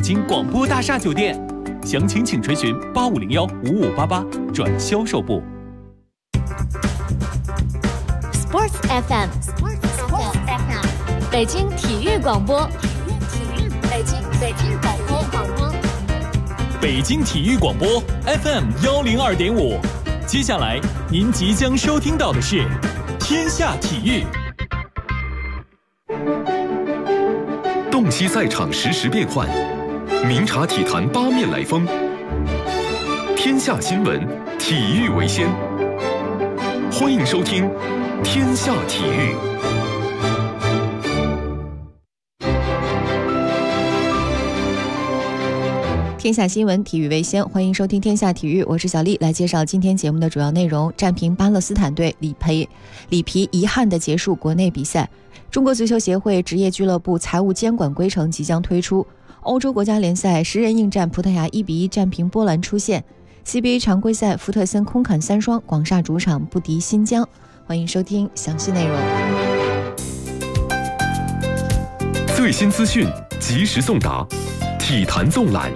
京广播大厦酒店。详情请垂询8501-5588转销售部。 Sports FM， 北京体育广播，北京广播， 北京体育广播 FM 102.5。接下来您即将收听到的是天下体育。 洞悉赛场实时变幻，明察体坛八面来风。天下新闻，体育为先。欢迎收听天下体育。 天下新闻，体育为先，欢迎收听天下体育，我是小丽，来介绍今天节目的主要内容。战平巴勒斯坦队，里皮遗憾地结束国内比赛。中国足球协会职业俱乐部财务监管规程即将推出。欧洲国家联赛10人应战葡萄牙1-1战平波兰出线。CBA 常规赛福特森空砍3双，广厦主场不敌新疆。欢迎收听详细内容。 最新资讯，及时送达，体坛纵览。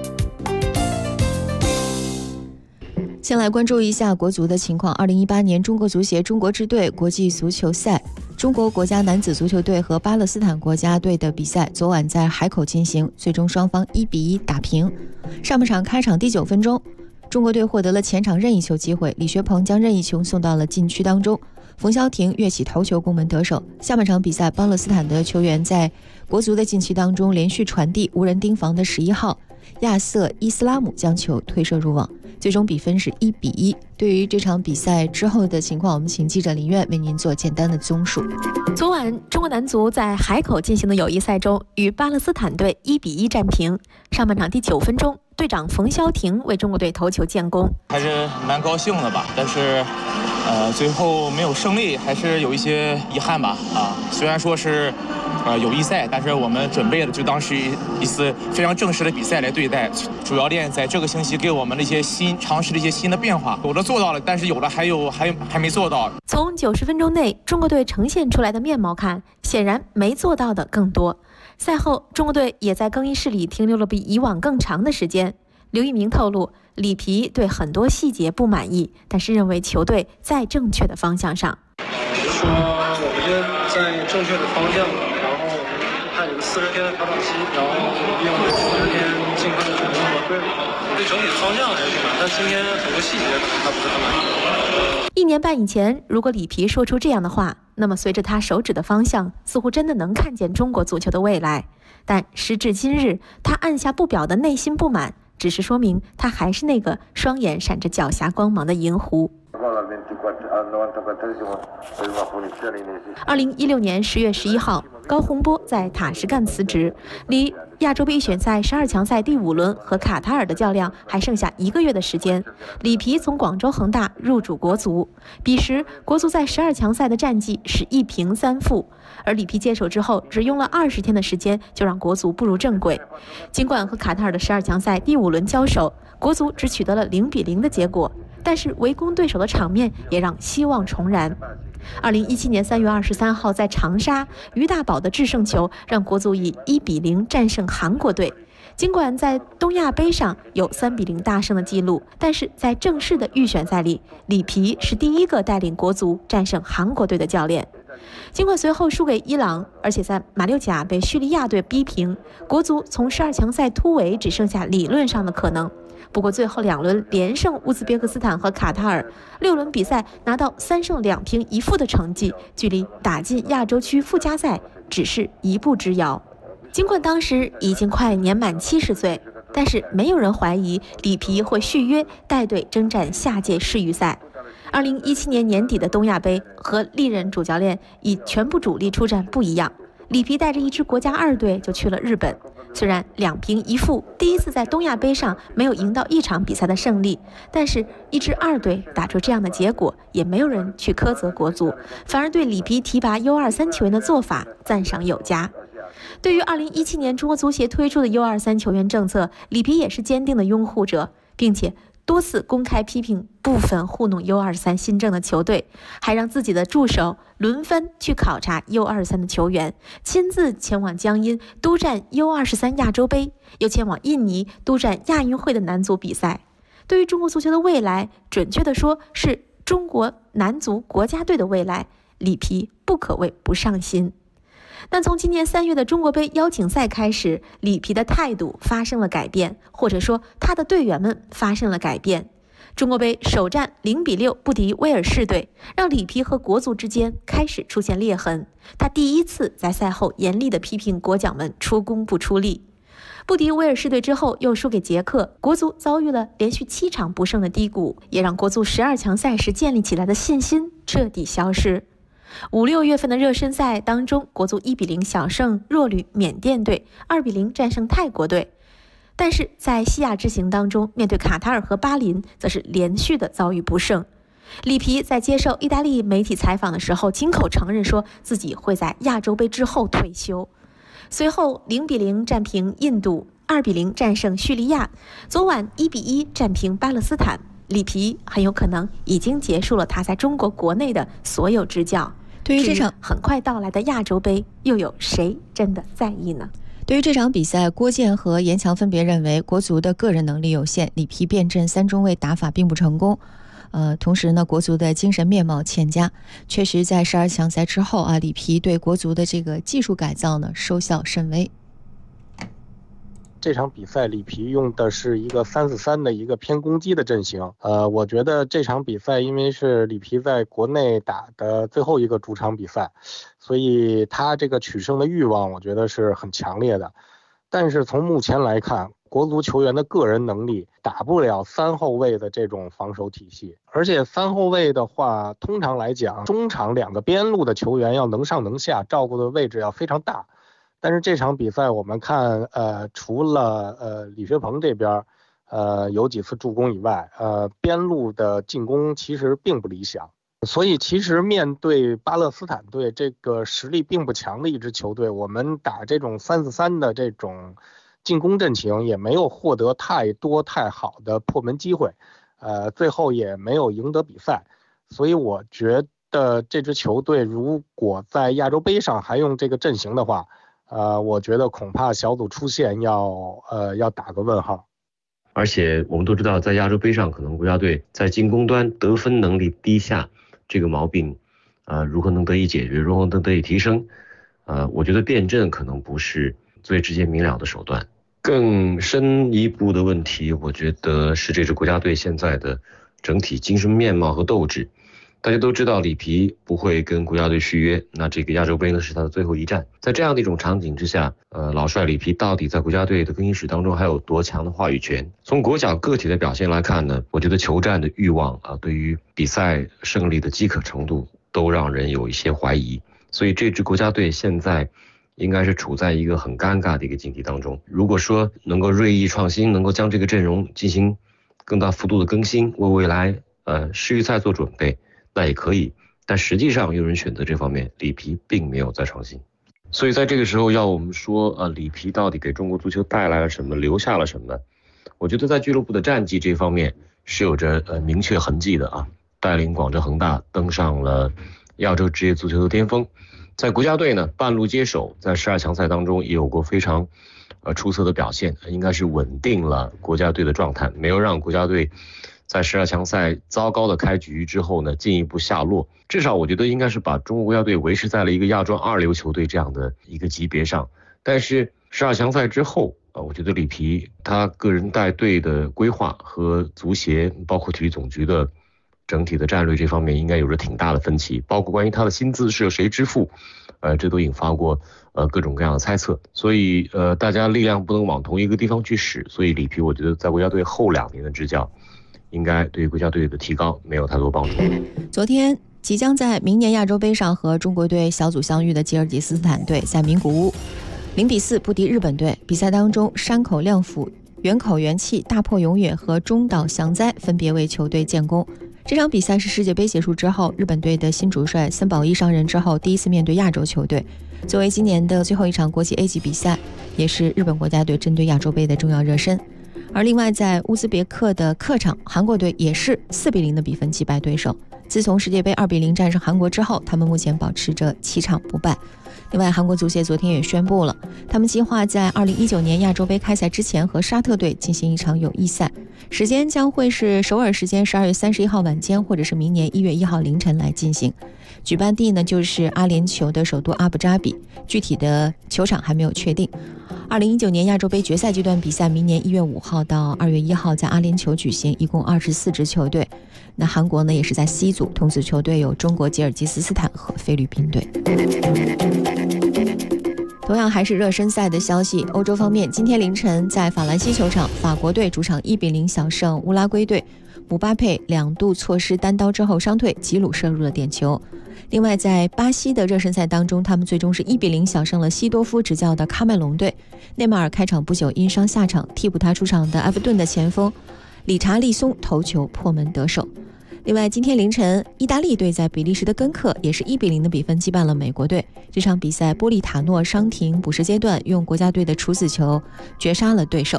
先来关注一下国足的情况。2018年中国足协中国支队国际足球赛，中国国家男子足球队和巴勒斯坦国家队的比赛昨晚在海口进行，最终双方1-1打平。上半场开场第9分钟，中国队获得了前场任意球机会，李学鹏将任意球送到了禁区当中，冯潇霆跃起头球攻门得手。下半场比赛，巴勒斯坦的球员在国足的禁区当中连续传递，无人盯防的11号亚瑟伊斯拉姆将球推射入网，最终比分是1-1。对于这场比赛之后的情况，我们请记者林苑为您做简单的综述。 昨晚中国男足在海口进行的友谊赛中与巴勒斯坦队1-1战平。上半场第9分钟，队长冯潇霆为中国队头球建功， 还是蛮高兴的吧，但是最后没有胜利，还是有一些遗憾吧。虽然说是友谊赛，但是我们准备的就当是一次非常正式的比赛来对待。主教练在这个星期给我们的一些尝试的一些新的变化，有的做到了，但是有的还没做到。 从90分钟内中国队呈现出来的面貌看，显然没做到的更多。赛后，中国队也在更衣室里停留了比以往更长的时间。刘一鸣透露，里皮对很多细节不满意，但是认为球队在正确的方向上。 说我们在正确的方向，然后我们派了个40天的调整期，然后利用这40天尽快的去磨合。对整体的方向还是挺满，但今天很多细节可能他不是很满意。 1年半以前，如果里皮说出这样的话，那么随着他手指的方向，似乎真的能看见中国足球的未来。但时至今日，他按下不表的内心不满，只是说明他还是那个双眼闪着狡黠光芒的银狐。2016年10月11号，高洪波在塔什干辞职，离亚洲杯预选赛12强赛第5轮和卡塔尔的较量还剩下1个月的时间。里皮从广州恒大入主国足，彼时国足在12强赛的战绩是1平3负，而里皮接手之后只用了20天的时间就让国足步入正轨。尽管和卡塔尔的12强赛第5轮交手，国足只取得了0-0的结果，但是围攻对手的场面也让希望重燃。2017年3月23号在长沙，于大宝的制胜球让国足以1-0战胜韩国队。尽管在东亚杯上有3-0大胜的记录，但是在正式的预选赛里，里皮是第一个带领国足战胜韩国队的教练。尽管随后输给伊朗，而且在马六甲被叙利亚队逼平，国足从12强赛突围只剩下理论上的可能。不过最后2轮连胜乌兹别克斯坦和卡塔尔，6轮比赛拿到3胜2平1负的成绩，距离打进亚洲区附加赛只是一步之遥。尽管当时已经快年满70岁，但是没有人怀疑里皮会续约带队征战下届世预赛。2017年年底的东亚杯和历任主教练以全部主力出战不一样，里皮带着一支国家2队就去了日本。虽然2平1负，第一次在东亚杯上没有赢到一场比赛的胜利，但是一支2队打出这样的结果，也没有人去苛责国足，反而对里皮提拔 U23 球员的做法赞赏有加。对于2017年中国足协推出的 U23 球员政策，里皮也是坚定的拥护者，并且多次公开批评部分糊弄 U23 新政的球队，还让自己的助手轮番去考察 U23 的球员，亲自前往江阴督战 U23 亚洲杯，又前往印尼督战亚运会的男足比赛。对于中国足球的未来，准确地说是中国男足国家队的未来，里皮不可谓不上心。但从今年3月的中国杯邀请赛开始，里皮的态度发生了改变，或者说他的队员们发生了改变。中国杯首战0-6不敌威尔士队，让里皮和国足之间开始出现裂痕。他第一次在赛后严厉地批评国脚们出工不出力。不敌威尔士队之后又输给捷克，国足遭遇了连续7场不胜的低谷，也让国足12强赛时建立起来的信心彻底消失。5、6月份的热身赛当中，国足1-0小胜弱旅缅甸队，2-0战胜泰国队。但是在西亚之行当中，面对卡塔尔和巴林，则是连续的遭遇不胜。里皮在接受意大利媒体采访的时候，亲口承认说自己会在亚洲杯之后退休。随后0-0战平印度，2-0战胜叙利亚，昨晚1-1战平巴勒斯坦。里皮很有可能已经结束了他在中国国内的所有执教。 对于这场很快到来的亚洲杯，又有谁真的在意呢？ 对于这场比赛，郭健和严强分别认为国足的个人能力有限，里皮变阵3中卫打法并不成功。同时呢，国足的精神面貌欠佳。确实，在12强赛之后啊，里皮对国足的这个技术改造呢，收效甚微。 这场比赛里皮用的是一个3-4-3的一个偏攻击的阵型。我觉得这场比赛因为是里皮在国内打的最后一个主场比赛，所以他这个取胜的欲望我觉得是很强烈的。但是从目前来看，国足球员的个人能力打不了3后卫的这种防守体系，而且3后卫的话，通常来讲，中场2个边路的球员要能上能下，照顾的位置要非常大。但是这场比赛我们看，除了李学鹏这边有几次助攻以外，边路的进攻其实并不理想。所以其实面对巴勒斯坦队这个实力并不强的一支球队，我们打这种3-4-3的这种进攻阵型也没有获得太多太好的破门机会，最后也没有赢得比赛。所以我觉得这支球队如果在亚洲杯上还用这个阵型的话，我觉得恐怕小组出线要打个问号。 而且我们都知道，在亚洲杯上，可能国家队在进攻端得分能力低下这个毛病，如何能得以解决，如何能得以提升？我觉得变阵可能不是最直接明了的手段。更深一步的问题，我觉得是这支国家队现在的整体精神面貌和斗志。大家都知道里皮不会跟国家队续约，那这个亚洲杯呢是他的最后一战。在这样的一种场景之下，老帅里皮到底在国家队的更衣室当中还有多强的话语权？从国脚个体的表现来看呢，我觉得求战的欲望对于比赛胜利的饥渴程度都让人有一些怀疑。所以这支国家队现在应该是处在一个很尴尬的一个境地当中。如果说能够锐意创新，能够将这个阵容进行更大幅度的更新，为未来世预赛做准备，那也可以，但实际上有人选择这方面，里皮并没有在创新。所以在这个时候要我们说里皮到底给中国足球带来了什么，留下了什么？我觉得在俱乐部的战绩这方面是有着明确痕迹的啊，带领广州恒大登上了亚洲职业足球的巅峰。在国家队呢，半路接手，在12强赛当中也有过非常出色的表现，应该是稳定了国家队的状态，没有让国家队在12强赛糟糕的开局之后呢进一步下落。至少我觉得应该是把中国国家队维持在了一个亚洲2流球队这样的一个级别上。但是12强赛之后我觉得里皮他个人带队的规划和足协包括体育总局的整体的战略这方面应该有着挺大的分歧，包括关于他的薪资是由谁支付，这都引发过各种各样的猜测。所以大家力量不能往同一个地方去使，所以里皮我觉得在国家队后2年的执教应该对于国家队的提高没有太多帮助。 昨天即将在明年亚洲杯上和中国队小组相遇的吉尔吉斯斯坦队在名古屋0-4不敌日本队。比赛当中，山口亮辅、原口元气、大破永远和中岛祥哉分别为球队建功。这场比赛是世界杯结束之后，日本队的新主帅森保一上任之后第一次面对亚洲球队。作为今年的最后一场国际 A 级比赛，也是日本国家队针对亚洲杯的重要热身。 而另外在乌兹别克的客场，韩国队也是4-0的比分击败对手。自从世界杯2-0战胜韩国之后，他们目前保持着7场不败。另外，韩国足协昨天也宣布了，他们计划在2019年亚洲杯开赛之前和沙特队进行一场友谊赛，时间将会是首尔时间12月31号晚间，或者是明年1月1号凌晨来进行。举办地呢就是阿联酋的首都阿布扎比，具体的球场还没有确定。2019年亚洲杯决赛阶段比赛明年1月5号到2月1号在阿联酋举行，一共24支球队。那韩国呢也是在 C 组，同组球队有中国、吉尔吉斯斯坦和菲律宾队。同样还是热身赛的消息，欧洲方面，今天凌晨在法兰西球场，法国队主场1-0小胜乌拉圭队，姆巴佩2度错失单刀之后伤退，吉鲁射入了点球。另外在巴西的热身赛当中，他们最终是1-0小胜了西多夫执教的喀麦隆队，内马尔开场不久因伤下场，替补他出场的埃弗顿的前锋理查利松头球破门得手。另外今天凌晨，意大利队在比利时的根克也是1-0的比分击败了美国队。这场比赛波利塔诺伤停补时阶段用国家队的处子球绝杀了对手。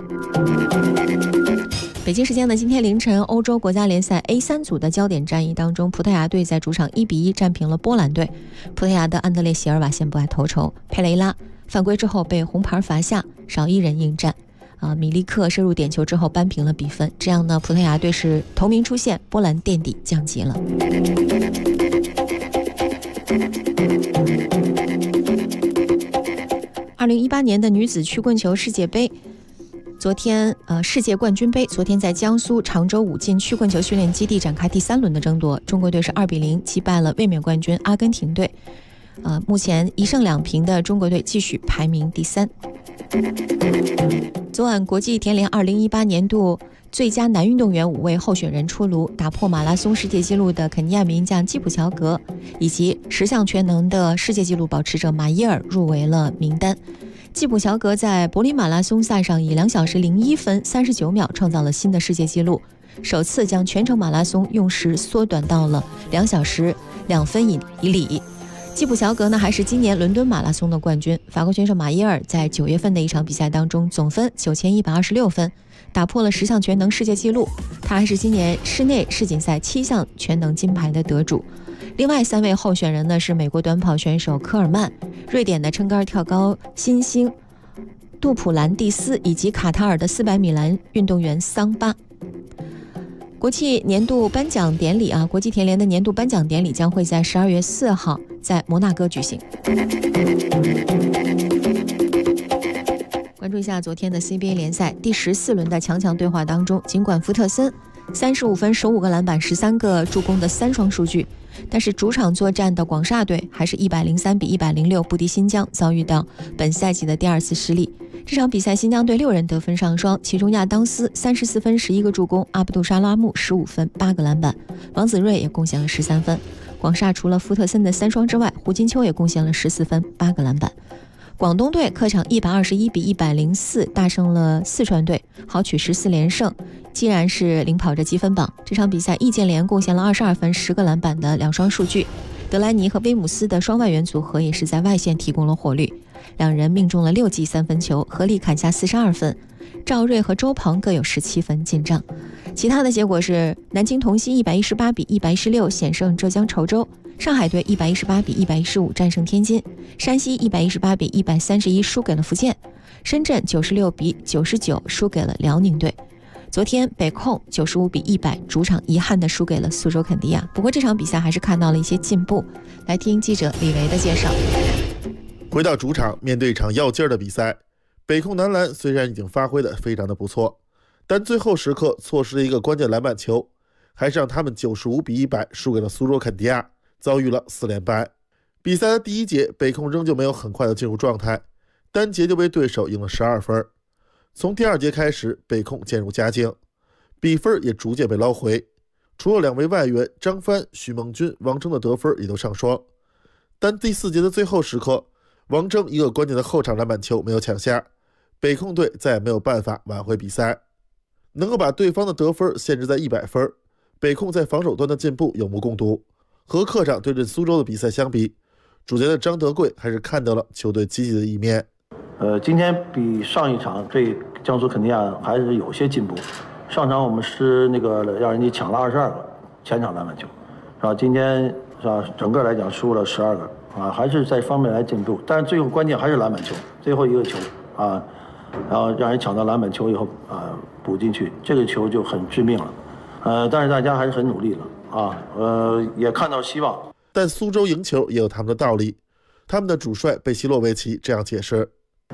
北京时间的今天凌晨，欧洲国家联赛 A3 组的焦点战役当中，葡萄牙队在主场1-1战平了波兰队。葡萄牙的安德烈席尔瓦先不爱头筹，佩雷拉犯规之后被红牌罚下，少一人应战。米利克射入点球之后扳平了比分，这样呢，葡萄牙队是头名出现，波兰垫底降级了。2018年的女子曲棍球世界杯，昨天世界冠军杯昨天在江苏常州武进曲棍球训练基地展开第3轮的争夺，中国队是2-0击败了卫冕冠军阿根廷队。目前1胜2平的中国队继续排名第3。昨晚国际田联2018年度最佳男运动员5位候选人出炉，打破马拉松世界纪录的肯尼亚名将基普乔格以及10项全能的世界纪录保持者马耶尔入围了名单。基普乔格在柏林马拉松赛上以2小时01分39秒创造了新的世界纪录，首次将全程马拉松用时缩短到了2小时2分以里。基普乔格呢还是今年伦敦马拉松的冠军。法国选手马耶尔在9月份的一场比赛当中总分9126分，打破了10项全能世界纪录。他还是今年室内世锦赛7项全能金牌的得主。另外3位候选人呢是美国短跑选手科尔曼、瑞典的撑杆跳高新星杜普兰蒂斯以及卡塔尔的400米栏运动员桑巴。国际年度颁奖典礼国际田联的年度颁奖典礼将会在12月4号在摩纳哥举行。关注一下昨天的 CBA 联赛第14轮的强对话当中，尽管福特森35分15个篮板13个助攻的3双数据，但是主场作战的广厦队还是103-106不敌新疆，遭遇到本赛季的第2次失利。这场比赛新疆队6人得分上双，其中亚当斯34分11个助攻，阿卜杜沙拉木15分8个篮板，王子睿也贡献了13分。广厦除了福特森的3双之外，胡金秋也贡献了14分8个篮板。广东队客场121-104大胜了四川队，豪取14连胜，既然是领跑着积分榜。这场比赛易建联贡献了22分10个篮板的2双数据，德莱尼和威姆斯的双外援组合也是在外线提供了火力，两人命中了6记3分球，合力砍下42分。赵睿和周鹏各有17分进账。其他的结果是南京同曦118-116险胜浙江稠州，上海队118-115战胜天津，山西118-131输给了福建，深圳96-99输给了辽宁队。昨天北控95-100主场遗憾地输给了苏州肯迪亚，不过这场比赛还是看到了一些进步。来听记者李维的介绍。 回到主场，面对一场要劲儿的比赛，北控男篮虽然已经发挥得非常的不错，但最后时刻错失了一个关键篮板球，还是让他们95-100输给了苏州肯迪亚，遭遇了4连败。比赛的第一节，北控仍旧没有很快的进入状态，单节就被对手赢了12分。从第2节开始，北控渐入佳境，比分也逐渐被捞回。除了2位外援张帆、许梦军、王铮的得分也都上双，但第4节的最后时刻，王铮一个关键的后场篮板球没有抢下，北控队再也没有办法挽回比赛。能够把对方的得分限制在100分，北控在防守端的进步有目共睹。和客场对阵苏州的比赛相比，主教练张德贵还是看到了球队积极的一面。 今天比上一场对江苏肯尼亚还是有些进步。上场我们是那个让人家抢了22个前场篮板球，是吧？今天是吧？整个来讲输了12个啊，还是在方面来进步。但是最后关键还是篮板球，最后一个球啊，然后让人抢到篮板球以后啊补进去，这个球就很致命了。但是大家还是很努力了啊，也看到希望。 但苏州赢球也有他们的道理，他们的主帅贝西洛维奇这样解释。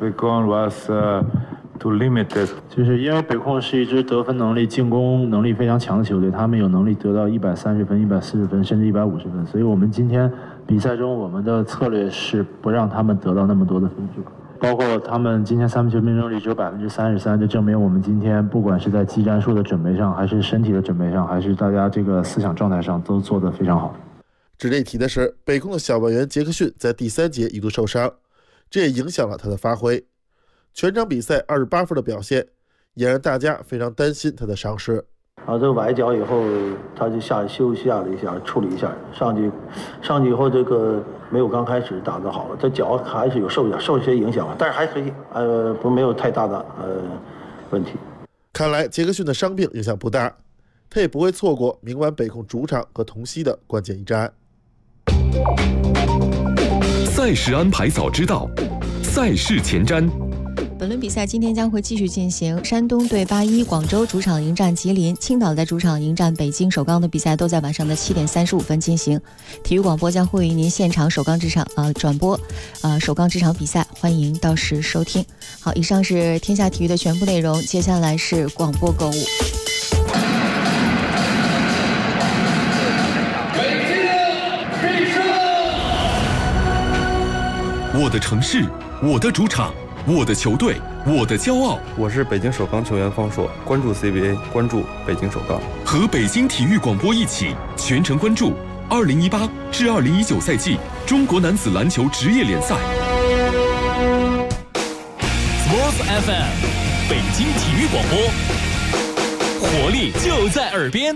就是因为北控是一支得分能力、进攻能力非常强的球队，他们有能力得到130分、140分，甚至150分。所以我们今天比赛中，我们的策略是不让他们得到那么多的分数。包括他们今天3分球命中率只有33%，就证明我们今天不管是在技战术的准备上，还是身体的准备上，还是大家这个思想状态上，都做得非常好。 值得一提的是，北控的小外援杰克逊在第3节一度受伤，这也影响了他的发挥。全场比赛28分的表现，也让大家非常担心他的伤势。 这个崴脚以后，他就休息了一下，处理一下，上去以后，这个没有刚开始打得好了，这脚还是有受一些影响，但是还可以，没有太大的问题。 看来杰克逊的伤病影响不大，他也不会错过明晚北控主场和同曦的关键一战。 赛事安排早知道，赛事前瞻。 本轮比赛今天将会继续进行，山东对81，广州主场迎战吉林，青岛在主场迎战北京首钢的比赛都在晚上的7点35分进行。体育广播将会与您现场首钢这场转播首钢这场比赛，欢迎到时收听。好，以上是天下体育的全部内容，接下来是广播购物。 我的城市，我的主场，我的球队，我的骄傲。 我是北京首钢球员方硕，关注 CBA， 关注北京首钢。 和北京体育广播一起全程关注2018至2019赛季中国男子篮球职业联赛。 Sports FM， 北京体育广播，活力就在耳边。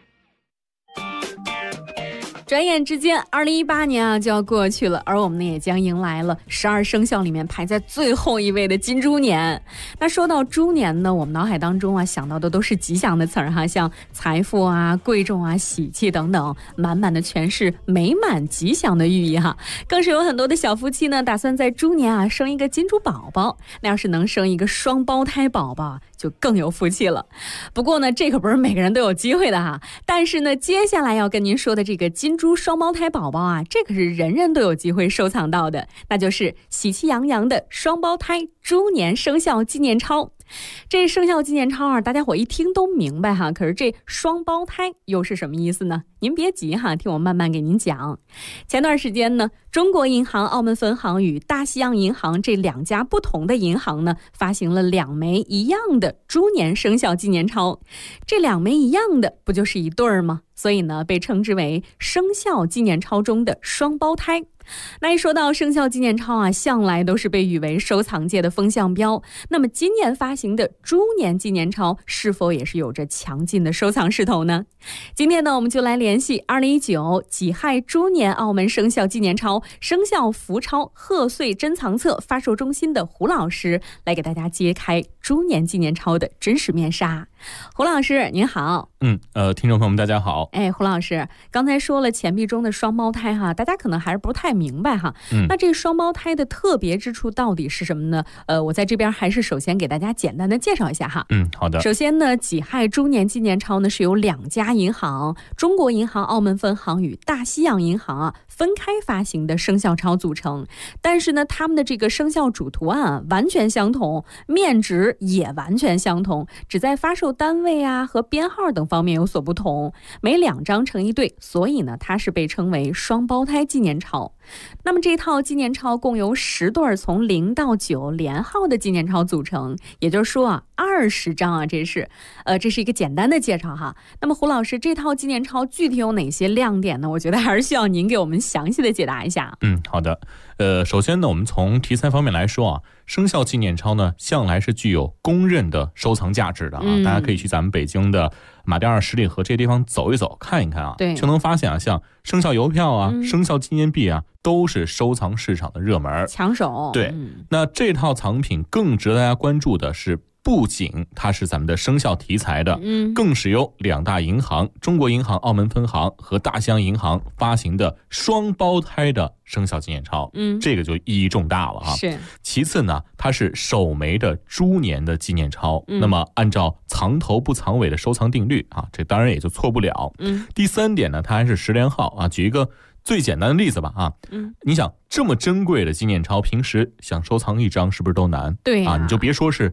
转眼之间2018年就要过去了，而我们呢也将迎来了12生肖里面排在最后一位的金猪年。那说到猪年呢，我们脑海当中想到的都是吉祥的词儿哈，像财富贵重喜气等等，满满的全是美满吉祥的寓意哈。更是有很多的小夫妻呢打算在猪年生一个金猪宝宝，那要是能生一个双胞胎宝宝就更有福气了。不过呢这可不是每个人都有机会的哈，但是呢接下来要跟您说的这个金猪双胞胎宝宝这可是人人都有机会收藏到的，那就是喜气洋洋的双胞胎猪年生肖纪念钞。这生肖纪念钞大家伙一听都明白哈，可是这双胞胎又是什么意思呢？您别急哈，听我慢慢给您讲。前段时间呢，中国银行澳门分行与大西洋银行这2家不同的银行呢，发行了2枚一样的猪年生肖纪念钞。这2枚一样的不就是一对儿吗？所以呢，被称之为生肖纪念钞中的双胞胎。那一说到生肖纪念钞向来都是被誉为收藏界的风向标。那么今年发行的猪年纪念钞是否也是有着强劲的收藏势头呢？今天呢，我们就来联系2019己亥猪年澳门生肖纪念钞生肖福钞贺岁珍藏册发售中心的胡老师，来给大家揭开猪年纪念钞的真实面纱。胡老师您好。 听众朋友们大家好。 胡老师刚才说了钱币中的双胞胎哈，大家可能还是不太明白哈。那这双胞胎的特别之处到底是什么呢？我在这边还是首先给大家简单的介绍一下哈。 好的。 首先呢，己亥猪年纪念钞呢是由2家银行，中国银行澳门分行与大西洋银行分开发行的生肖钞组成，但是呢，他们的这个生肖主图案完全相同，面值也完全相同，只在发售单位和编号等方面有所不同，每2张成一对，所以呢，它是被称为双胞胎纪念钞。那么这套纪念钞共由10对从0到9连号的纪念钞组成，也就是说20张这是一个简单的介绍哈。那么胡老师，这套纪念钞具体有哪些亮点呢？我觉得还是需要您给我们详细的解答一下。 好的。首先呢，我们从题材方面来说生肖纪念钞呢向来是具有公认的收藏价值的大家可以去咱们北京的马甸二十里河这些地方走一走看一看对， 就能发现像生肖邮票生肖纪念币都是收藏市场的热门抢手。 对，那这套藏品更值得大家关注的是不仅它是咱们的生肖题材的，更是由2大银行中国银行澳门分行和大西洋银行发行的双胞胎的生肖纪念钞，这个就意义重大了哈。 是。 其次呢，它是首枚的猪年的纪念钞，那么按照藏头不藏尾的收藏定律啊，这当然也就错不了。第3点呢，它还是10连号啊。举一个最简单的例子吧啊，你想这么珍贵的纪念钞，平时想收藏一张是不是都难？ 对啊，你就别说是